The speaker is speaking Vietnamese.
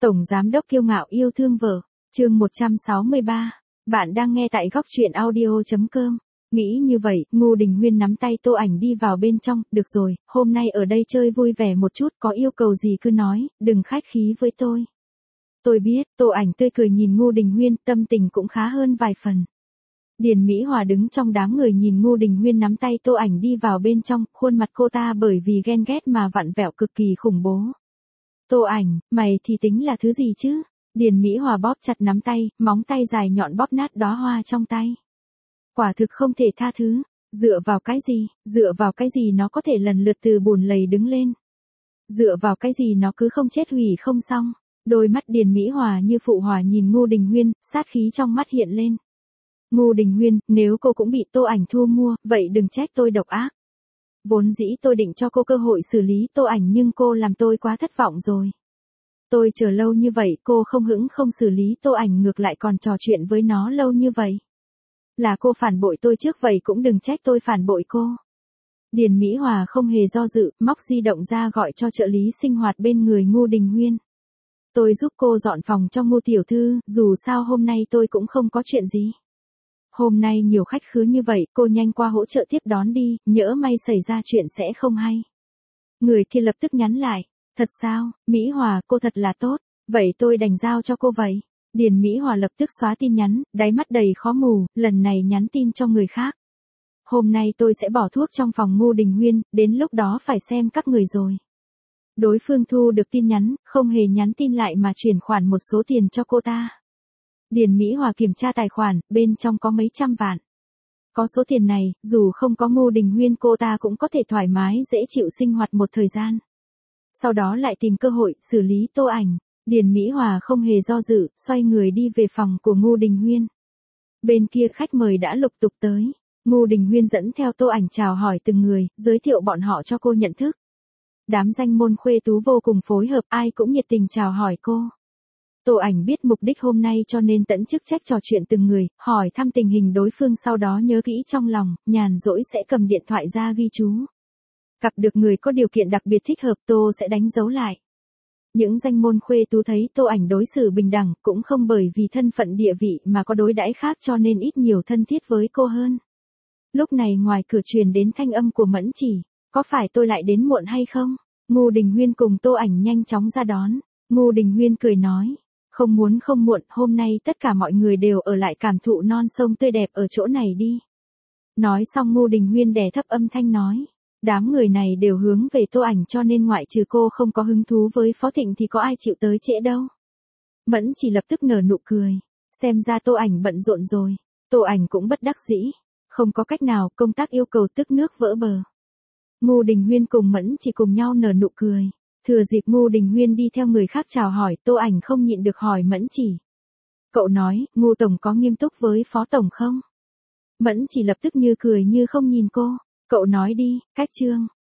Tổng giám đốc kiêu ngạo yêu thương vợ. Chương 163. Bạn đang nghe tại góc truyện audio.com. Nghĩ như vậy, Ngô Đình Huyên nắm tay Tô Ảnh đi vào bên trong, được rồi, hôm nay ở đây chơi vui vẻ một chút, có yêu cầu gì cứ nói, đừng khách khí với tôi. Tôi biết, Tô Ảnh tươi cười nhìn Ngô Đình Huyên, tâm tình cũng khá hơn vài phần. Điền Mỹ Hòa đứng trong đám người nhìn Ngô Đình Huyên nắm tay Tô Ảnh đi vào bên trong, khuôn mặt cô ta bởi vì ghen ghét mà vặn vẹo cực kỳ khủng bố. Tô Ảnh, mày thì tính là thứ gì chứ? Điền Mỹ Hòa bóp chặt nắm tay, móng tay dài nhọn bóp nát đóa hoa trong tay. Quả thực không thể tha thứ, dựa vào cái gì nó có thể lần lượt từ bùn lầy đứng lên. Dựa vào cái gì nó cứ không chết hủy không xong. Đôi mắt Điền Mỹ Hòa như phụ hỏa nhìn Ngô Đình Huyên, sát khí trong mắt hiện lên. Ngô Đình Huyên, nếu cô cũng bị Tô Ảnh thu mua, vậy đừng trách tôi độc ác. Vốn dĩ tôi định cho cô cơ hội xử lý Tô Ảnh nhưng cô làm tôi quá thất vọng rồi. Tôi chờ lâu như vậy cô không hững không xử lý Tô Ảnh ngược lại còn trò chuyện với nó lâu như vậy. Là cô phản bội tôi trước vậy cũng đừng trách tôi phản bội cô. Điền Mỹ Hòa không hề do dự, móc di động ra gọi cho trợ lý sinh hoạt bên người Ngô Đình Huyên. Tôi giúp cô dọn phòng cho Ngô tiểu thư, dù sao hôm nay tôi cũng không có chuyện gì. Hôm nay nhiều khách khứa như vậy, cô nhanh qua hỗ trợ tiếp đón đi, nhỡ may xảy ra chuyện sẽ không hay. Người kia lập tức nhắn lại, thật sao, Mỹ Hòa, cô thật là tốt, vậy tôi đành giao cho cô vậy. Điền Mỹ Hòa lập tức xóa tin nhắn, đáy mắt đầy khó mù, lần này nhắn tin cho người khác. Hôm nay tôi sẽ bỏ thuốc trong phòng Ngô Đình Huyên, đến lúc đó phải xem các người rồi. Đối phương thu được tin nhắn, không hề nhắn tin lại mà chuyển khoản một số tiền cho cô ta. Điền Mỹ Hòa kiểm tra tài khoản, bên trong có mấy trăm vạn. Có số tiền này, dù không có Ngô Đình Huyên cô ta cũng có thể thoải mái dễ chịu sinh hoạt một thời gian. Sau đó lại tìm cơ hội, xử lý Tô Ảnh. Điền Mỹ Hòa không hề do dự, xoay người đi về phòng của Ngô Đình Huyên. Bên kia khách mời đã lục tục tới. Ngô Đình Huyên dẫn theo Tô Ảnh chào hỏi từng người, giới thiệu bọn họ cho cô nhận thức. Đám danh môn khuê tú vô cùng phối hợp, ai cũng nhiệt tình chào hỏi cô. Tô Ảnh biết mục đích hôm nay cho nên tận chức trách trò chuyện từng người, hỏi thăm tình hình đối phương sau đó nhớ kỹ trong lòng, nhàn rỗi sẽ cầm điện thoại ra ghi chú. Gặp được người có điều kiện đặc biệt thích hợp Tô sẽ đánh dấu lại. Những danh môn khuê tú thấy Tô Ảnh đối xử bình đẳng, cũng không bởi vì thân phận địa vị mà có đối đãi khác cho nên ít nhiều thân thiết với cô hơn. Lúc này ngoài cửa truyền đến thanh âm của Mẫn Chỉ, có phải tôi lại đến muộn hay không? Ngô Đình Huyên cùng Tô Ảnh nhanh chóng ra đón. Ngô Đình Huyên cười nói, không muộn, hôm nay tất cả mọi người đều ở lại cảm thụ non sông tươi đẹp ở chỗ này đi. Nói xong Ngô Đình Huyên đè thấp âm thanh nói, đám người này đều hướng về Tô Ảnh cho nên ngoại trừ cô không có hứng thú với Phó Thịnh thì có ai chịu tới trễ đâu. Mẫn Chỉ lập tức nở nụ cười, xem ra Tô Ảnh bận rộn rồi. Tô Ảnh cũng bất đắc dĩ, không có cách nào, công tác yêu cầu tức nước vỡ bờ. Ngô Đình Huyên cùng Mẫn Chỉ cùng nhau nở nụ cười. Thừa dịp Ngô Đình Huyên đi theo người khác chào hỏi, Tô Ảnh không nhịn được hỏi Mẫn Chỉ. Cậu nói, Ngô Tổng có nghiêm túc với Phó Tổng không? Mẫn Chỉ lập tức như cười như không nhìn cô. Cậu nói đi, cách Trương,